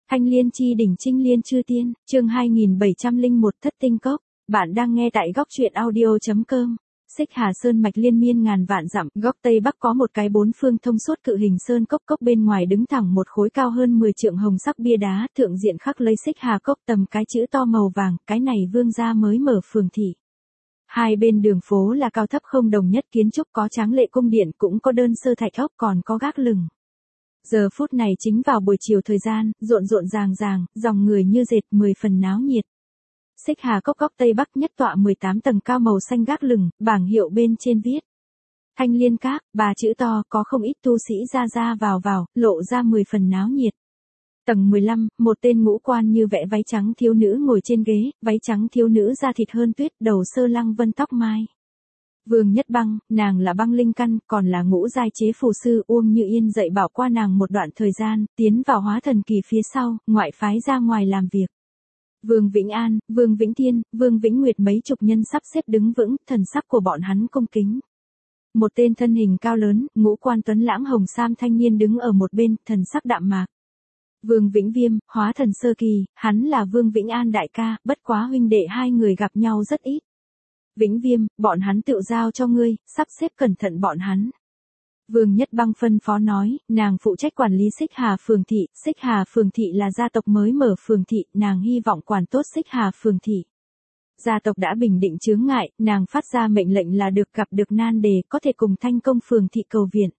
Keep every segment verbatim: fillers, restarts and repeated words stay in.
Thanh Liên chi đỉnh Trinh Liên chư tiên, chương hai nghìn bảy trăm lẻ một Thất tinh cốc. Bạn đang nghe tại góc truyện audio chấm com. Xích Hà Sơn mạch liên miên ngàn vạn dặm, góc tây bắc có một cái bốn phương thông suốt cự hình sơn cốc, cốc bên ngoài đứng thẳng một khối cao hơn mười trượng hồng sắc bia đá, thượng diện khắc lấy Xích Hà cốc tầm cái chữ to màu vàng, cái này vương gia mới mở phường thị. Hai bên đường phố là cao thấp không đồng nhất kiến trúc, có tráng lệ cung điện, cũng có đơn sơ thạch ốc, còn có gác lừng. Giờ phút này chính vào buổi chiều thời gian, rộn rộn ràng ràng, dòng người như dệt, mười phần náo nhiệt. Xích Hà cốc góc tây bắc nhất tọa mười tám tầng cao màu xanh gác lừng, bảng hiệu bên trên viết Thanh Liên các, ba chữ to, có không ít tu sĩ ra ra vào vào, lộ ra mười phần náo nhiệt. Tầng mười lăm, một tên ngũ quan như vẽ váy trắng thiếu nữ ngồi trên ghế, váy trắng thiếu nữ da thịt hơn tuyết, đầu sơ lăng vân tóc mai. Vương Nhất Băng, nàng là băng linh căn, còn là ngũ giai chế phù sư. Uông Như Yên dạy bảo qua nàng một đoạn thời gian, tiến vào hóa thần kỳ phía sau, ngoại phái ra ngoài làm việc. Vương Vĩnh An, Vương Vĩnh Thiên, Vương Vĩnh Nguyệt mấy chục nhân sắp xếp đứng vững, thần sắc của bọn hắn cung kính. Một tên thân hình cao lớn, ngũ quan tuấn lãng hồng sam thanh niên đứng ở một bên, thần sắc đạm mạc. Vương Vĩnh Viêm, hóa thần sơ kỳ, hắn là Vương Vĩnh An đại ca, bất quá huynh đệ hai người gặp nhau rất ít. Vĩnh Viêm, bọn hắn tự giao cho ngươi, sắp xếp cẩn thận bọn hắn. Vương Nhất Băng phân phó nói, nàng phụ trách quản lý Xích Hà phường thị. Xích Hà phường thị là gia tộc mới mở phường thị, nàng hy vọng quản tốt Xích Hà phường thị. Gia tộc đã bình định chướng ngại, nàng phát ra mệnh lệnh là được gặp được nan đề, có thể cùng Thanh Công phường thị cầu viện.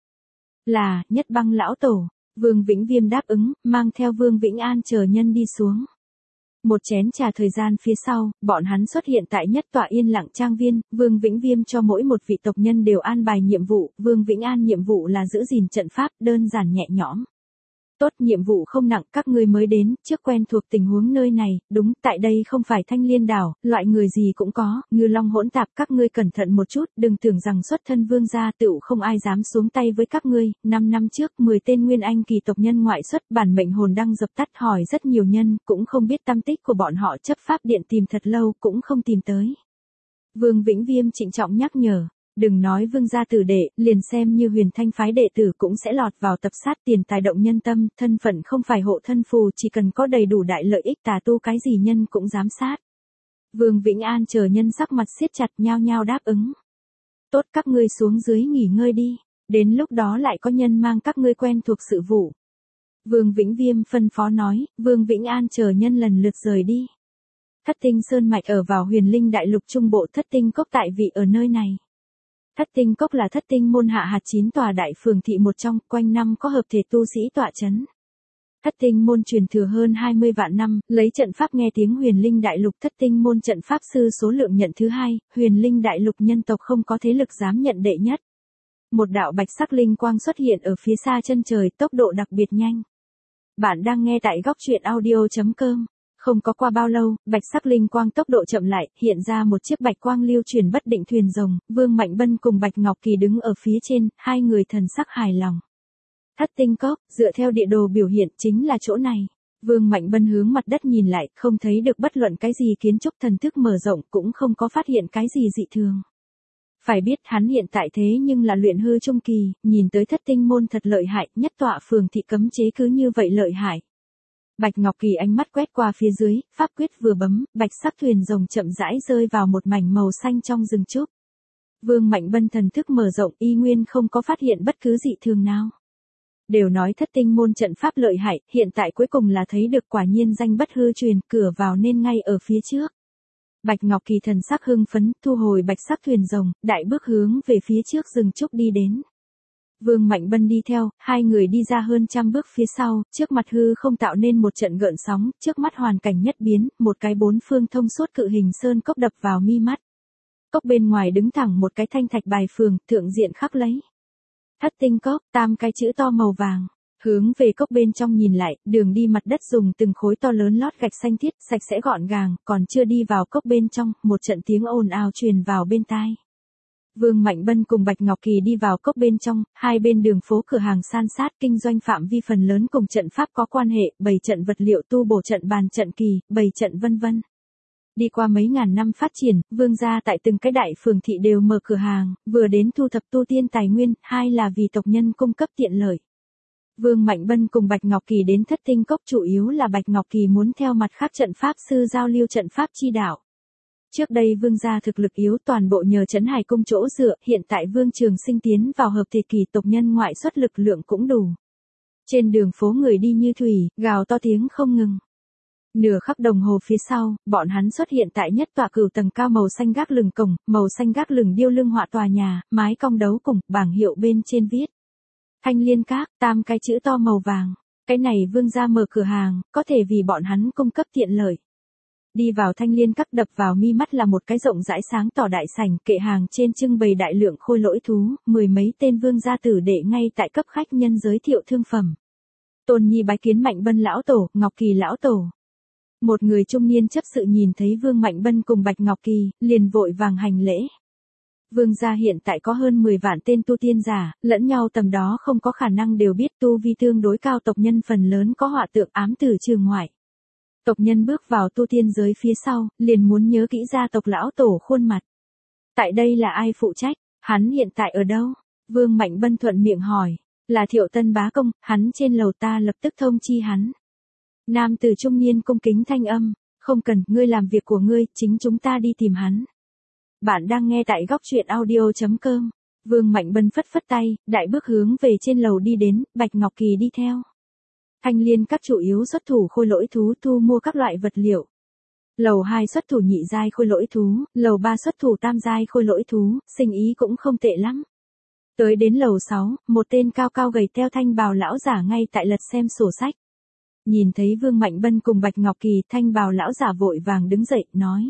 Là, Nhất Băng lão tổ. Vương Vĩnh Viêm đáp ứng, mang theo Vương Vĩnh An chờ nhân đi xuống. Một chén trà thời gian phía sau, bọn hắn xuất hiện tại nhất tọa yên lặng trang viên. Vương Vĩnh Viêm cho mỗi một vị tộc nhân đều an bài nhiệm vụ. Vương Vĩnh An nhiệm vụ là giữ gìn trận pháp, đơn giản nhẹ nhõm. Tốt, nhiệm vụ không nặng, các ngươi mới đến, trước quen thuộc tình huống nơi này. Đúng, tại đây không phải Thanh Liên đảo, loại người gì cũng có, ngư long hỗn tạp, các ngươi cẩn thận một chút, đừng tưởng rằng xuất thân vương gia tựu không ai dám xuống tay với các ngươi. Năm năm trước, mười tên nguyên anh kỳ tộc nhân ngoại xuất, bản mệnh hồn đăng dập tắt, hỏi rất nhiều nhân, cũng không biết tăm tích của bọn họ, chấp pháp điện tìm thật lâu, cũng không tìm tới. Vương Vĩnh Viêm trịnh trọng nhắc nhở. Đừng nói vương gia tử đệ, liền xem như Huyền Thanh phái đệ tử cũng sẽ lọt vào tập sát. Tiền tài động nhân tâm, thân phận không phải hộ thân phù, chỉ cần có đầy đủ đại lợi ích, tà tu cái gì nhân cũng dám sát. Vương Vĩnh An chờ nhân sắc mặt siết chặt, nhao nhao đáp ứng. Tốt, các ngươi xuống dưới nghỉ ngơi đi, đến lúc đó lại có nhân mang các ngươi quen thuộc sự vụ. Vương Vĩnh Viêm phân phó nói. Vương Vĩnh An chờ nhân lần lượt rời đi. Thất tinh sơn mạch ở vào Huyền Linh đại lục trung bộ, thất tinh cốc tại vị ở nơi này. Thất tinh cốc là thất tinh môn hạ hạt chín tòa đại phường thị một trong, quanh năm có hợp thể tu sĩ tọa chấn. Thất tinh môn truyền thừa hơn hai mươi vạn năm, lấy trận pháp nghe tiếng Huyền Linh đại lục. Thất tinh môn trận pháp sư số lượng nhận thứ hai, Huyền Linh đại lục nhân tộc không có thế lực dám nhận đệ nhất. Một đạo bạch sắc linh quang xuất hiện ở phía xa chân trời, tốc độ đặc biệt nhanh. Bạn đang nghe tại góc truyện audio chấm com. Không có qua bao lâu, bạch sắc linh quang tốc độ chậm lại, hiện ra một chiếc bạch quang lưu chuyển bất định thuyền rồng. Vương Mạnh Bân cùng Bạch Ngọc Kỳ đứng ở phía trên, hai người thần sắc hài lòng. Thất tinh cốc, dựa theo địa đồ biểu hiện, chính là chỗ này. Vương Mạnh Bân hướng mặt đất nhìn lại, không thấy được bất luận cái gì kiến trúc, thần thức mở rộng, cũng không có phát hiện cái gì dị thường. Phải biết hắn hiện tại thế nhưng là luyện hư trung kỳ, nhìn tới thất tinh môn thật lợi hại, nhất tọa phường thị cấm chế cứ như vậy lợi hại. Bạch Ngọc Kỳ ánh mắt quét qua phía dưới, pháp quyết vừa bấm, bạch sắc thuyền rồng chậm rãi rơi vào một mảnh màu xanh trong rừng trúc. Vương Mạnh Bân thần thức mở rộng, y nguyên không có phát hiện bất cứ dị thường nào. Đều nói thất tinh môn trận pháp lợi hại, hiện tại cuối cùng là thấy được, quả nhiên danh bất hư truyền, cửa vào nên ngay ở phía trước. Bạch Ngọc Kỳ thần sắc hưng phấn, thu hồi bạch sắc thuyền rồng, đại bước hướng về phía trước rừng trúc đi đến. Vương Mạnh Bân đi theo, hai người đi ra hơn trăm bước phía sau, trước mặt hư không tạo nên một trận gợn sóng, trước mắt hoàn cảnh nhất biến, một cái bốn phương thông suốt cự hình sơn cốc đập vào mi mắt. Cốc bên ngoài đứng thẳng một cái thanh thạch bài phường, thượng diện khắc lấy Thất tinh cốc, tam cái chữ to màu vàng. Hướng về cốc bên trong nhìn lại, đường đi mặt đất dùng từng khối to lớn lót gạch xanh thiết, sạch sẽ gọn gàng, còn chưa đi vào cốc bên trong, một trận tiếng ồn ào truyền vào bên tai. Vương Mạnh Bân cùng Bạch Ngọc Kỳ đi vào cốc bên trong, hai bên đường phố cửa hàng san sát, kinh doanh phạm vi phần lớn cùng trận pháp có quan hệ, bày trận vật liệu tu bổ trận bàn trận kỳ, bày trận vân vân. Đi qua mấy ngàn năm phát triển, vương gia tại từng cái đại phường thị đều mở cửa hàng, vừa đến thu thập tu tiên tài nguyên, hai là vì tộc nhân cung cấp tiện lợi. Vương Mạnh Bân cùng Bạch Ngọc Kỳ đến Thất Tinh Cốc chủ yếu là Bạch Ngọc Kỳ muốn theo mặt khác trận pháp sư giao lưu trận pháp chi đạo. Trước đây Vương gia thực lực yếu toàn bộ nhờ Trấn Hải cung chỗ dựa, hiện tại Vương Trường Sinh tiến vào hợp thể kỳ tộc nhân ngoại xuất lực lượng cũng đủ. Trên đường phố người đi như thủy, gào to tiếng không ngừng. Nửa khắc đồng hồ phía sau, bọn hắn xuất hiện tại nhất tòa cửu tầng cao màu xanh gác lửng cổng, màu xanh gác lửng điêu lưng họa tòa nhà, mái cong đấu cùng, bảng hiệu bên trên viết. Thanh Liên Các, tam cái chữ to màu vàng. Cái này Vương gia mở cửa hàng, có thể vì bọn hắn cung cấp tiện lợi. Đi vào Thanh Liên Các đập vào mi mắt là một cái rộng rãi sáng tỏ đại sảnh, kệ hàng trên trưng bày đại lượng khôi lỗi thú, mười mấy tên vương gia tử đệ ngay tại cấp khách nhân giới thiệu thương phẩm. Tôn Nhi bái kiến Mạnh Bân lão tổ, Ngọc Kỳ lão tổ. Một người trung niên chấp sự nhìn thấy Vương Mạnh Bân cùng Bạch Ngọc Kỳ, liền vội vàng hành lễ. Vương gia hiện tại có hơn mười vạn tên tu tiên giả, lẫn nhau tầm đó không có khả năng đều biết tu vi tương đối cao tộc nhân phần lớn có họa tượng ám tử trừ ngoại. Tộc nhân bước vào tu tiên giới phía sau, liền muốn nhớ kỹ gia tộc lão tổ khuôn mặt. Tại đây là ai phụ trách, hắn hiện tại ở đâu? Vương Mạnh Bân thuận miệng hỏi, là Thiệu Tân bá công, hắn trên lầu ta lập tức thông chi hắn. Nam tử trung niên cung kính thanh âm, không cần, ngươi làm việc của ngươi, chính chúng ta đi tìm hắn. Bạn đang nghe tại góc truyện audio chấm com. Vương Mạnh Bân phất phất tay, đại bước hướng về trên lầu đi đến, Bạch Ngọc Kỳ đi theo. Thanh Liên Các chủ yếu xuất thủ khôi lỗi thú, thu mua các loại vật liệu. Lầu hai xuất thủ nhị giai khôi lỗi thú, lầu ba xuất thủ tam giai khôi lỗi thú, sinh ý cũng không tệ lắm. Tới đến lầu sáu, một tên cao cao gầy teo thanh bào lão giả ngay tại lật xem sổ sách. Nhìn thấy Vương Mạnh Bân cùng Bạch Ngọc Kỳ, thanh bào lão giả vội vàng đứng dậy, nói.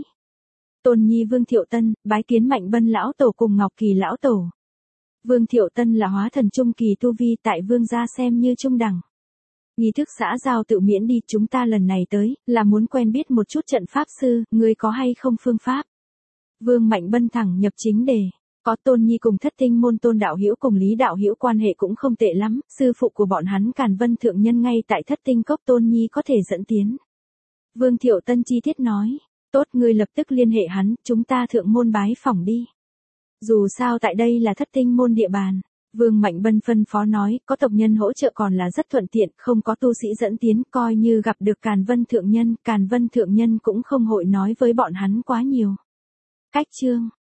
Tôn Nhi Vương Thiệu Tân, bái kiến Mạnh Bân lão tổ cùng Ngọc Kỳ lão tổ. Vương Thiệu Tân là hóa thần trung kỳ tu vi, tại Vương gia xem như trung đẳng. Nghi thức xã giao tự miễn đi, chúng ta lần này tới, là muốn quen biết một chút trận pháp sư, ngươi có hay không phương pháp? Vương Mạnh Bân thẳng nhập chính đề. Có Tôn Nhi cùng Thất Tinh môn Tôn đạo hữu cùng Lý đạo hữu quan hệ cũng không tệ lắm, sư phụ của bọn hắn Càn Vân thượng nhân ngay tại Thất Tinh cốc, Tôn Nhi có thể dẫn tiến. Vương Thiệu Tân chi tiết nói, tốt, ngươi lập tức liên hệ hắn, chúng ta thượng môn bái phỏng đi. Dù sao tại đây là Thất Tinh môn địa bàn. Vương Mạnh Bân phân phó nói, có tộc nhân hỗ trợ còn là rất thuận tiện, không có tu sĩ dẫn tiến, coi như gặp được Càn Vân thượng nhân, Càn Vân thượng nhân cũng không hội nói với bọn hắn quá nhiều. Cách chương